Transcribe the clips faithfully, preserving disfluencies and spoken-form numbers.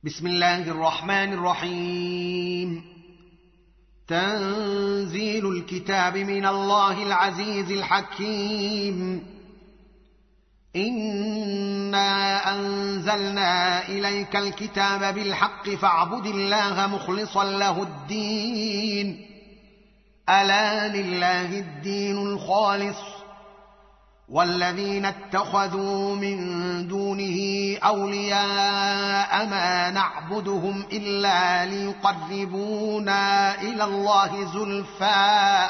بسم الله الرحمن الرحيم. تنزيل الكتاب من الله العزيز الحكيم. إنا أنزلنا إليك الكتاب بالحق فاعبد الله مخلصا له الدين. ألا لله الدين الخالص والذين اتخذوا من دونه أولياء ما نعبدهم إلا ليقربونا إلى الله زلفى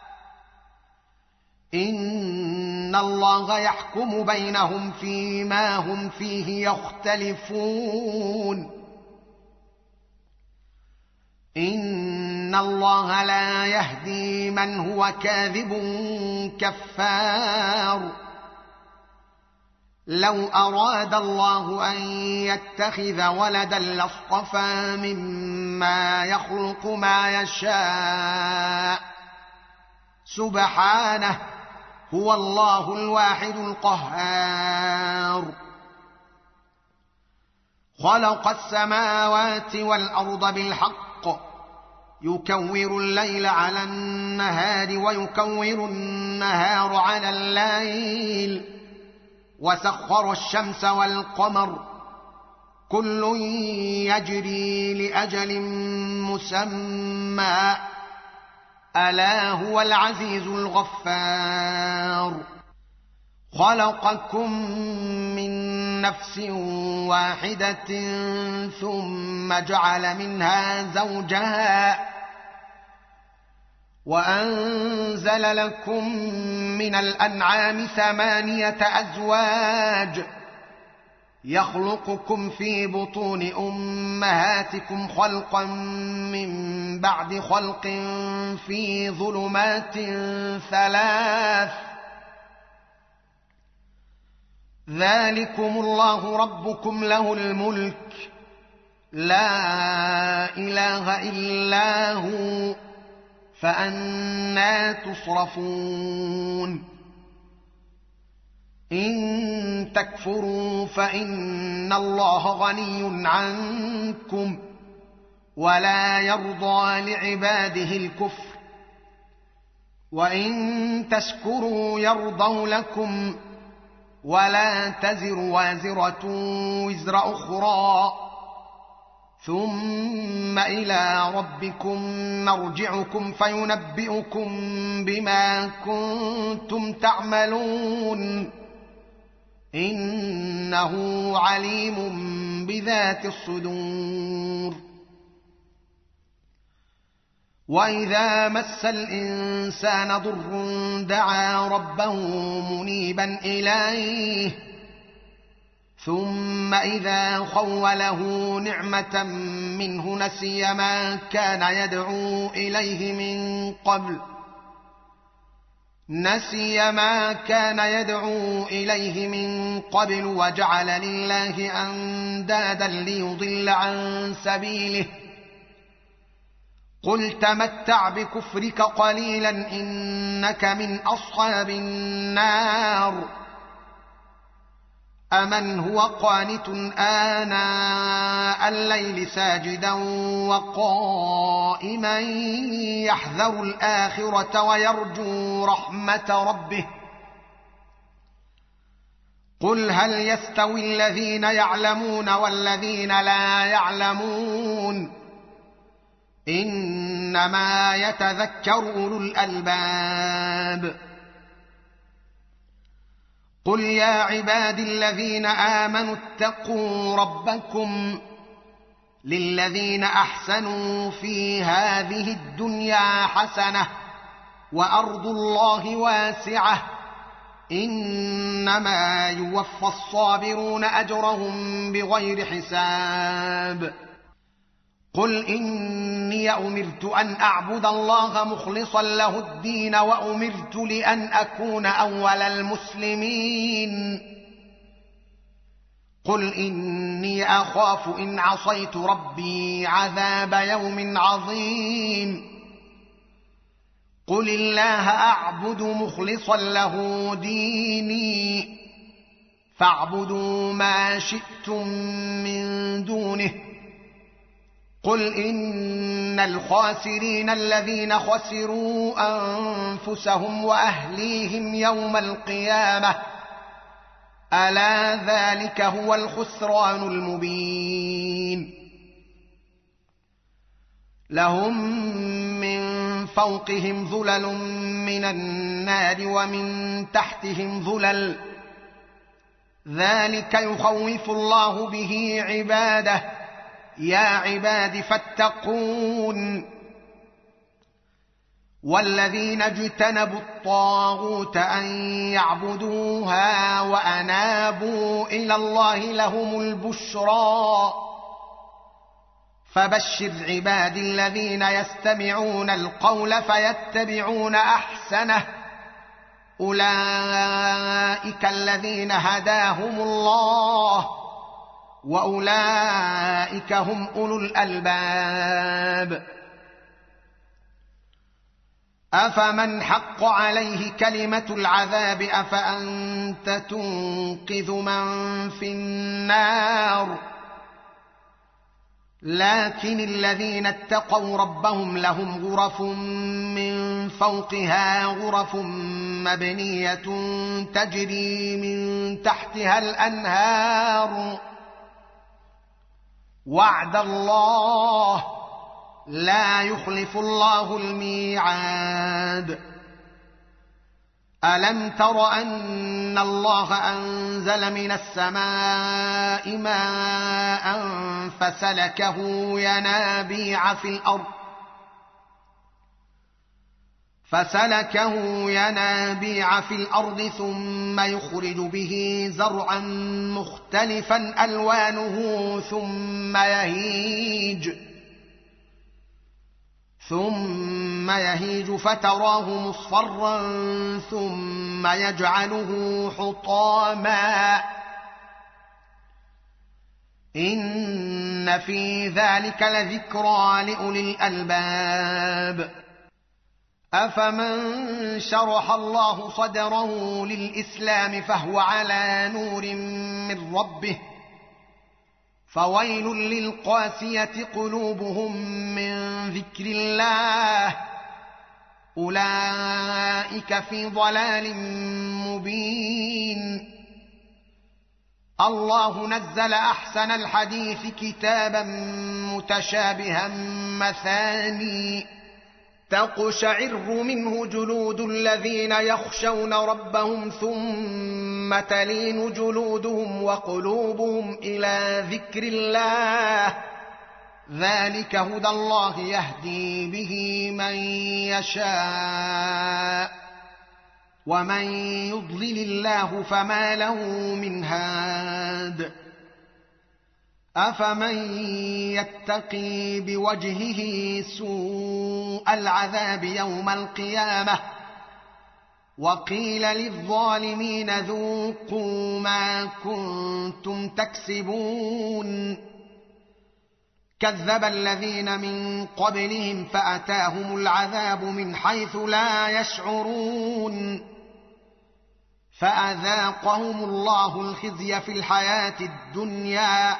إن الله يحكم بينهم فيما هم فيه يختلفون. إن الله لا يهدي من هو كاذب كفار. لو أراد الله أن يتخذ ولدا لاصطفى مما يخلق ما يشاء سبحانه هو الله الواحد القهار. خلق السماوات والأرض بالحق يكور الليل على النهار ويكور النهار على الليل وسخر الشمس والقمر كل يجري لأجل مسمى ألا هو العزيز الغفار. خلقكم من نفس واحدة ثم جعل منها زوجها وأنزل لكم من الأنعام ثمانية أزواج يخلقكم في بطون أمهاتكم خلقا من بعد خلق في ظلمات ثلاث ذلكم الله ربكم له الملك لا إله إلا هو فأنى تصرفون. إن تكفروا فإن الله غني عنكم ولا يرضى لعباده الكفر وإن تشكروا يرضوا لكم ولا تزر وازرة وزر أخرى ثم إلى ربكم مرجعكم فينبئكم بما كنتم تعملون إنه عليم بذات الصدور. وإذا مس الإنسان ضر دعا ربه منيبا إليه ثم إذا خوله نعمة منه نسي ما كان يدعو إليه من قبل نسي ما كان يدعو إليه من قبل وجعل لله أندادا ليضل عن سبيله. قل تمتع بكفرك قليلا إنك من أصحاب النار. أمن هو قانت آناء الليل ساجدا وقائما يحذر الآخرة ويرجو رحمة ربه قل هل يستوي الذين يعلمون والذين لا يعلمون إنما يتذكر أولو الألباب. قل يا عبادي الذين آمنوا اتقوا ربكم للذين أحسنوا في هذه الدنيا حسنة وأرض الله واسعة إنما يوفى الصابرون أجرهم بغير حساب. قل إني أمرت أن أعبد الله مخلصا له الدين وأمرت لأن أكون أول المسلمين. قل إني أخاف إن عصيت ربي عذاب يوم عظيم. قل الله أعبد مخلصا له ديني فاعبدوا ما شئتم من دونه قل إن الخاسرين الذين خسروا أنفسهم وأهليهم يوم القيامة ألا ذلك هو الخسران المبين لهم من فوقهم ظلل من النار ومن تحتهم ظلل ذلك يخوف الله به عباده يا عباد فاتقون والذين اجتنبوا الطاغوت أن يعبدوها وأنابوا إلى الله لهم البشرى فبشر عبادي الذين يستمعون القول فيتبعون أحسنه أولئك الذين هداهم الله وأولئك هم أولو الألباب أفمن حق عليه كلمة العذاب أفأنت تنقذ من في النار لكن الذين اتقوا ربهم لهم غرف من فوقها غرف مبنية تجري من تحتها الأنهار وعد الله لا يخلف الله الميعاد ألم تر أن الله أنزل من السماء ماء فسلكه ينابيع في الأرض فسلكه ينابيع في الأرض ثم يخرج به زرعا مختلفا ألوانه ثم يهيج ثم يهيج فتراه مصفرا ثم يجعله حطاما إن في ذلك لذكرى لأولي الألباب أفمن شرح الله صدره للإسلام فهو على نور من ربه فويل للقاسية قلوبهم من ذكر الله أولئك في ضلال مبين الله نزل أحسن الحديث كتابا متشابها مثاني تقشعر منه جلود الذين يخشون ربهم ثم تلين جلودهم وقلوبهم إلى ذكر الله ذلك هدى الله يهدي به من يشاء ومن يضلل الله فما له من هاد أفمن يتقي بوجهه سوء العذاب يوم القيامة وقيل للظالمين ذوقوا ما كنتم تكسبون كذب الذين من قبلهم فأتاهم العذاب من حيث لا يشعرون فأذاقهم الله الخزي في الحياة الدنيا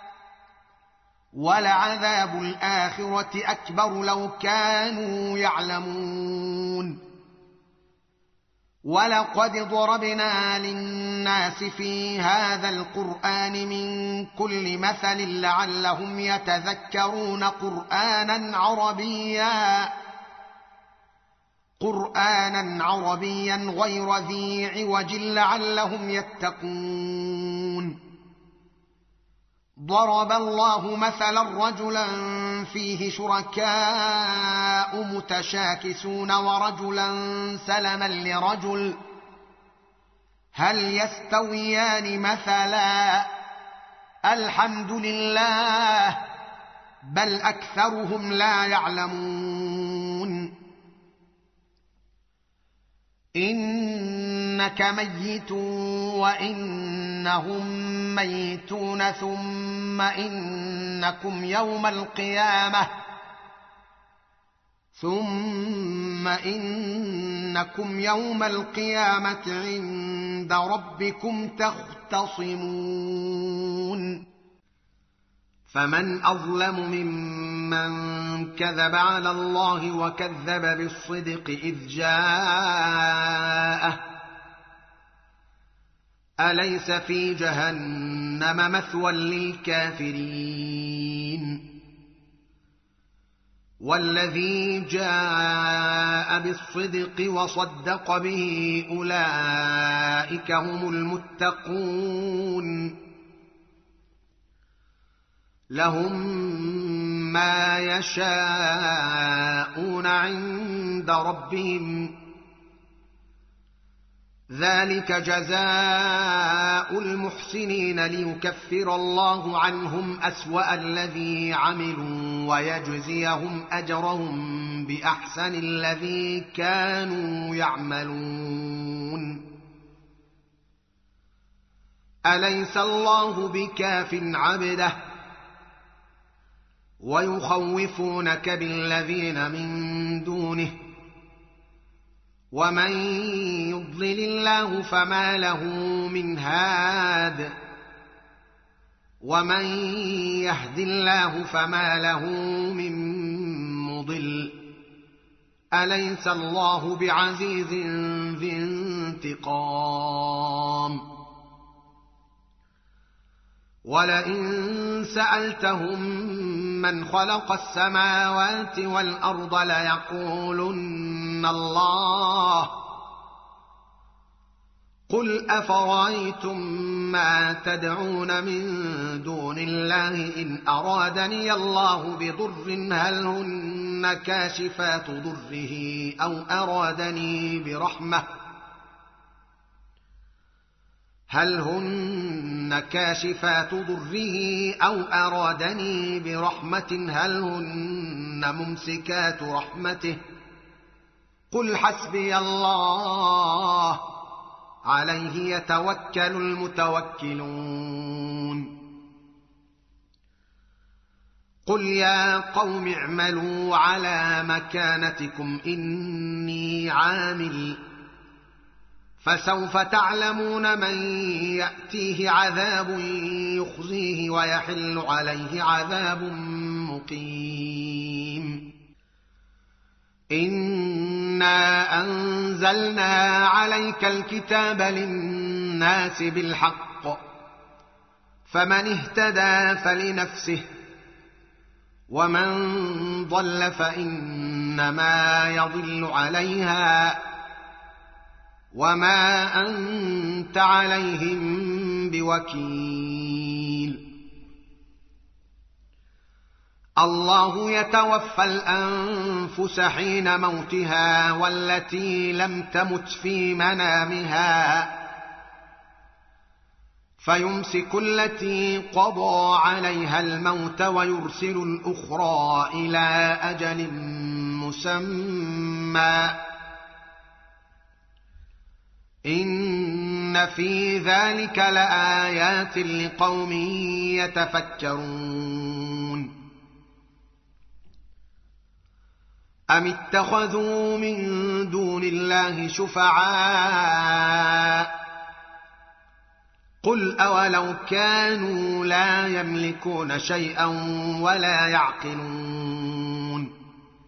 ولعذاب الآخرة أكبر لو كانوا يعلمون ولقد ضربنا للناس في هذا القرآن من كل مثل لعلهم يتذكرون قرآنا عربيا قرآنا عربيا غير ذي عوج لعلهم يتقون ضرب الله مثلا رجلا فيه شركاء متشاكسون ورجلا سلما لرجل هل يستويان مثلا الحمد لله بل أكثرهم لا يعلمون إنك ميت وإنهم ميتون ثم إنكم يوم القيامة ثم إنكم يوم القيامة عند ربكم تختصمون فمن أظلم ممن من كذب على الله وكذب بالصدق إذ جاءه أليس في جهنم مثوى للكافرين والذي جاء بالصدق وصدق به أولئك هم المتقون لهم ما يشاءون عند ربهم ذلك جزاء المحسنين ليكفر الله عنهم أسوأ الذي عملوا ويجزيهم أجرهم بأحسن الذي كانوا يعملون أليس الله بكاف عبده ويخوفونك بالذين من دونه ومن يضلل الله فما له من هاد ومن يهد الله فما له من مضل أليس الله بعزيز ذي انتقام ولئن سألتهم من خلق السماوات والأرض ليقولن الله قل أفرأيتم ما تدعون من دون الله إن أرادني الله بضر هل هن كاشفات ضره أو أرادني برحمة هل هن كاشفات ضره أو أرادني برحمة هل هن ممسكات رحمته قل حسبي الله عليه يتوكل المتوكلون قل يا قوم اعملوا على مكانتكم إني عامل فسوف تعلمون من يأتيه عذاب يخزيه ويحل عليه عذاب مقيم إنا أنزلنا عليك الكتاب للناس بالحق فمن اهتدى فلنفسه ومن ضل فإنما يضل عليها وما أنت عليهم بوكيل الله يتوفى الأنفس حين موتها والتي لم تمت في منامها فيمسك التي قضى عليها الموت ويرسل الأخرى إلى أجل مسمى إن في ذلك لآيات لقوم يتفكرون أم اتخذوا من دون الله شفعاء قل أولو كانوا لا يملكون شيئا ولا يعقلون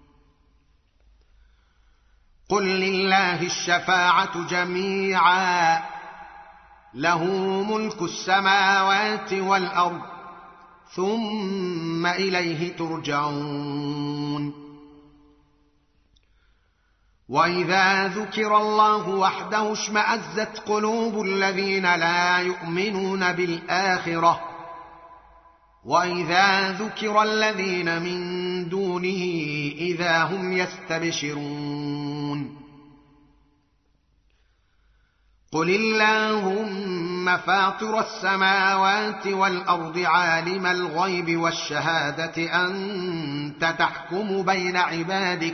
قل لله الشفاعة جميعا له ملك السماوات والأرض ثم إليه ترجعون وإذا ذكر الله وحده اشمأزت قلوب الذين لا يؤمنون بالآخرة وإذا ذكر الذين من دونه إذا هم يستبشرون قل اللهم فاطر السماوات والأرض عالم الغيب والشهادة أنت تحكم بين عبادك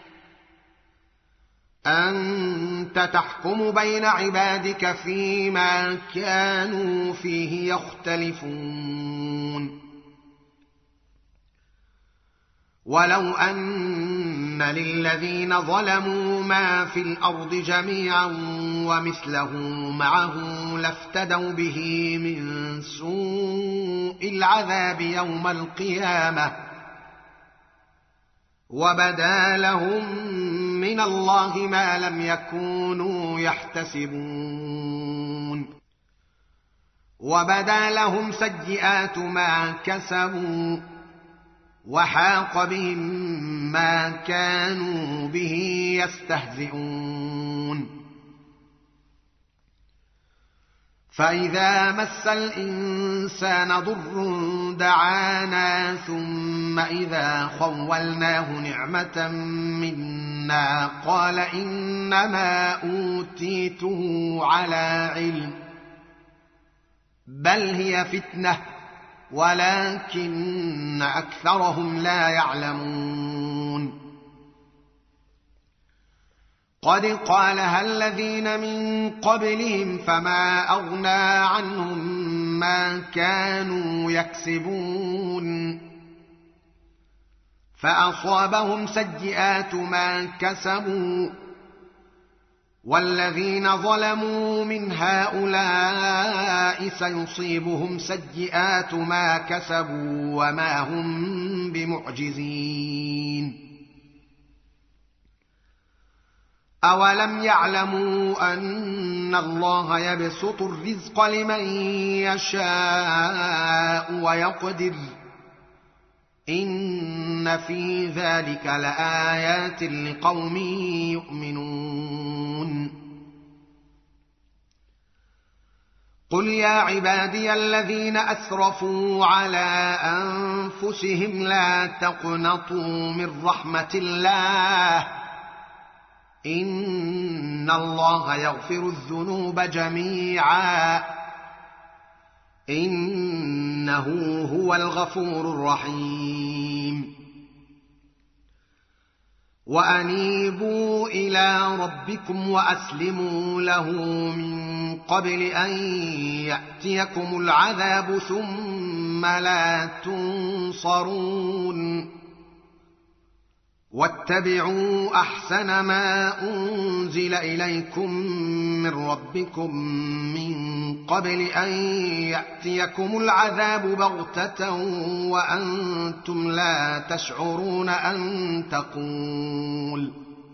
أنت تحكم بين عبادك فيما كانوا فيه يختلفون ولو أن للذين ظلموا ما في الأرض جميعا ومثله معه لافتدوا به من سوء العذاب يوم القيامة وبدا لهم من الله ما لم يكونوا يحتسبون وبدا لهم سيئات ما كسبوا وحاق بهم ما كانوا به يستهزئون فإذا مس الإنسان ضر دعانا ثم إذا خولناه نعمة منا قال إنما أوتيته على علم بل هي فتنة ولكن أكثرهم لا يعلمون قد قالها الذين من قبلهم فما أغنى عنهم ما كانوا يكسبون فأصابهم سيئات ما كسبوا والذين ظلموا من هؤلاء سيصيبهم سيئات ما كسبوا وما هم بمعجزين أولم يعلموا أن الله يبسط الرزق لمن يشاء ويقدر إن في ذلك لآيات لقوم يؤمنون قل يا عبادي الذين أسرفوا على أنفسهم لا تقنطوا من رحمة الله إن الله يغفر الذنوب جميعا إنه هو الغفور الرحيم وأنيبوا إلى ربكم وأسلموا له من قبل أن يأتيكم العذاب ثم لا تنصرون واتبعوا أحسن ما أنزل إليكم من ربكم من قبل أن يأتيكم العذاب بغتة وأنتم لا تشعرون أن تقول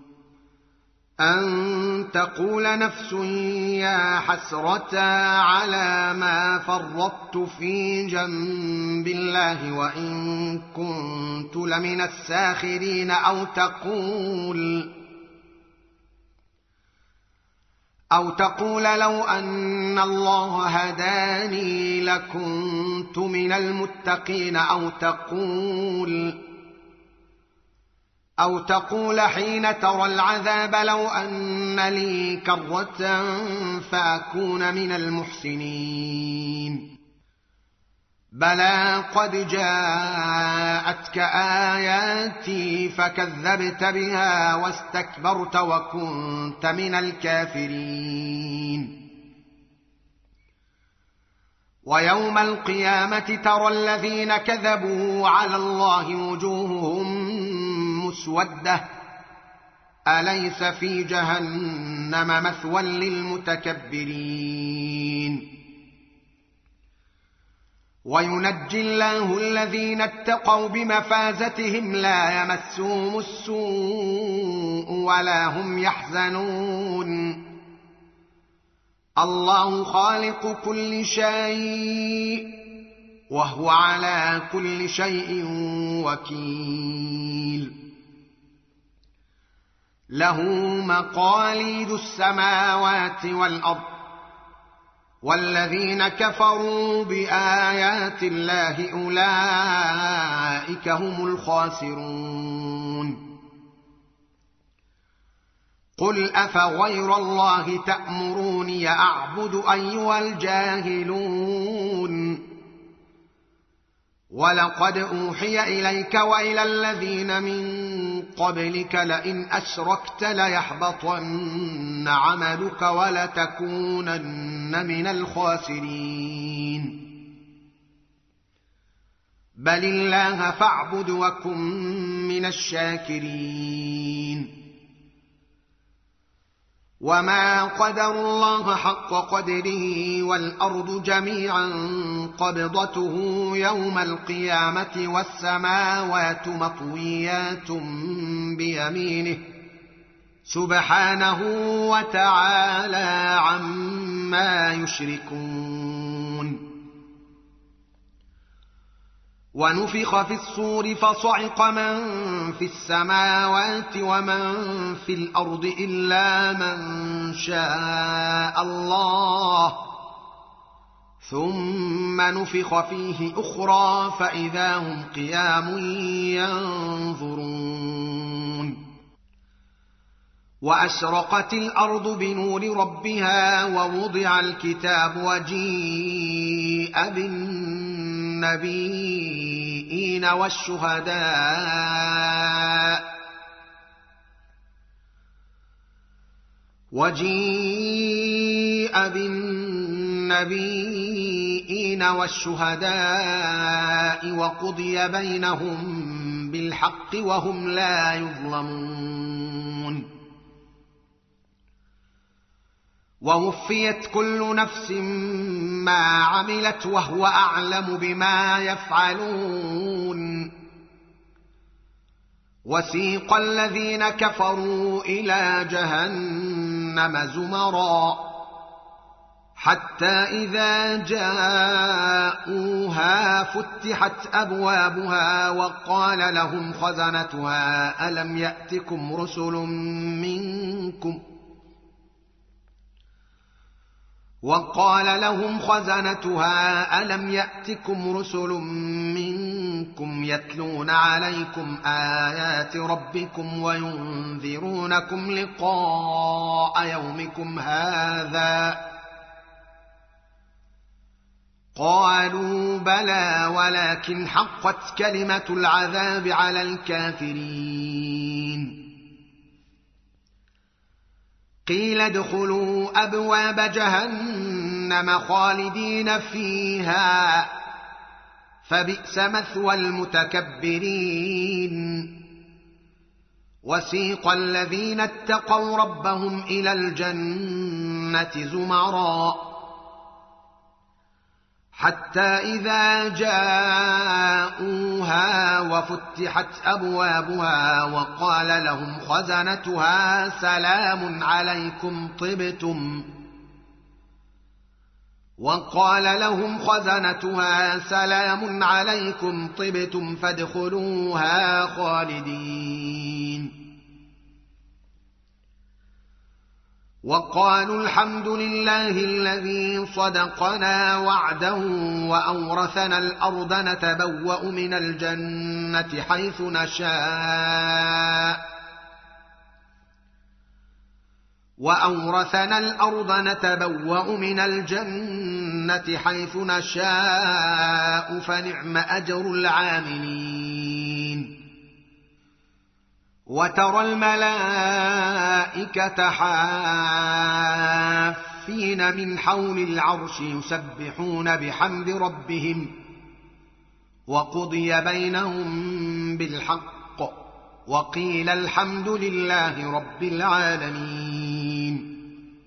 أن تقول نفس يا حسرة على ما فرطت في جنب الله وإن كنت لمن الساخرين أو تقول أو تقول لو أن الله هداني لكنت من المتقين أو تقول أو تقول حين ترى العذاب لو أن لي كرة فأكون من المحسنين بلى قد جاءتك آياتي فكذبت بها واستكبرت وكنت من الكافرين ويوم القيامة ترى الذين كذبوا على الله وجوههم مسودة أليس في جهنم مثوى للمتكبرين وينجي الله الذين اتقوا بمفازتهم لا يمسهم السوء ولا هم يحزنون الله خالق كل شيء وهو على كل شيء وكيل له مقاليد السماوات والأرض والذين كفروا بآيات الله أولئك هم الخاسرون قل أفغير الله تأمروني أعبد أيها الجاهلون ولقد أوحي إليك وإلى الذين من قبلك لئن أشركت ليحبطن عملك ولتكونن من الخاسرين بل الله فاعبد وكن من الشاكرين وما قدروا الله حق قدره والأرض جميعا قبضته يوم القيامة والسماوات مطويات بيمينه سبحانه وتعالى عما يشركون. ونفخ في الصور فصعق من في السماوات ومن في الأرض إلا من شاء الله ثم نفخ فيه أخرى فإذا هم قيام ينظرون. وأشرقت الأرض بنور ربها ووضع الكتاب وجيء بالنبيين والشهداء وجيء بالنبيين والشهداء وقضي بينهم بالحق وهم لا يظلمون. ووفيت كل نفس ما عملت وهو أعلم بما يفعلون. وسيق الذين كفروا إلى جهنم زمرا حتى إذا جاءوها فتحت أبوابها وقال لهم خزنتها ألم يأتكم رسل منكم وقال لهم خزنتها ألم يأتكم رسل منكم يتلون عليكم آيات ربكم وينذرونكم لقاء يومكم هذا قالوا بلى ولكن حقت كلمة العذاب على الكافرين. قيل ادخلوا أبواب جهنم خالدين فيها فبئس مثوى المتكبرين. وسيق الذين اتقوا ربهم إلى الجنة زمرا حتى إذا جاءوها وفتحت أبوابها وقال لهم خزنتها سلام عليكم طبتم وقال لهم خزنتها سلام عليكم طبتم فادخلوها خالدين. وقالوا الحمد لله الذي صدقنا وعده وأورثنا الأرض نتبوأ من الجنة حيث نشاء وأورثنا الأرض نتبوأ من الجنة حيث نشاء فنعم أجر العاملين. وترى الملائكة حافين من حول العرش يسبحون بحمد ربهم وقضي بينهم بالحق وقيل الحمد لله رب العالمين.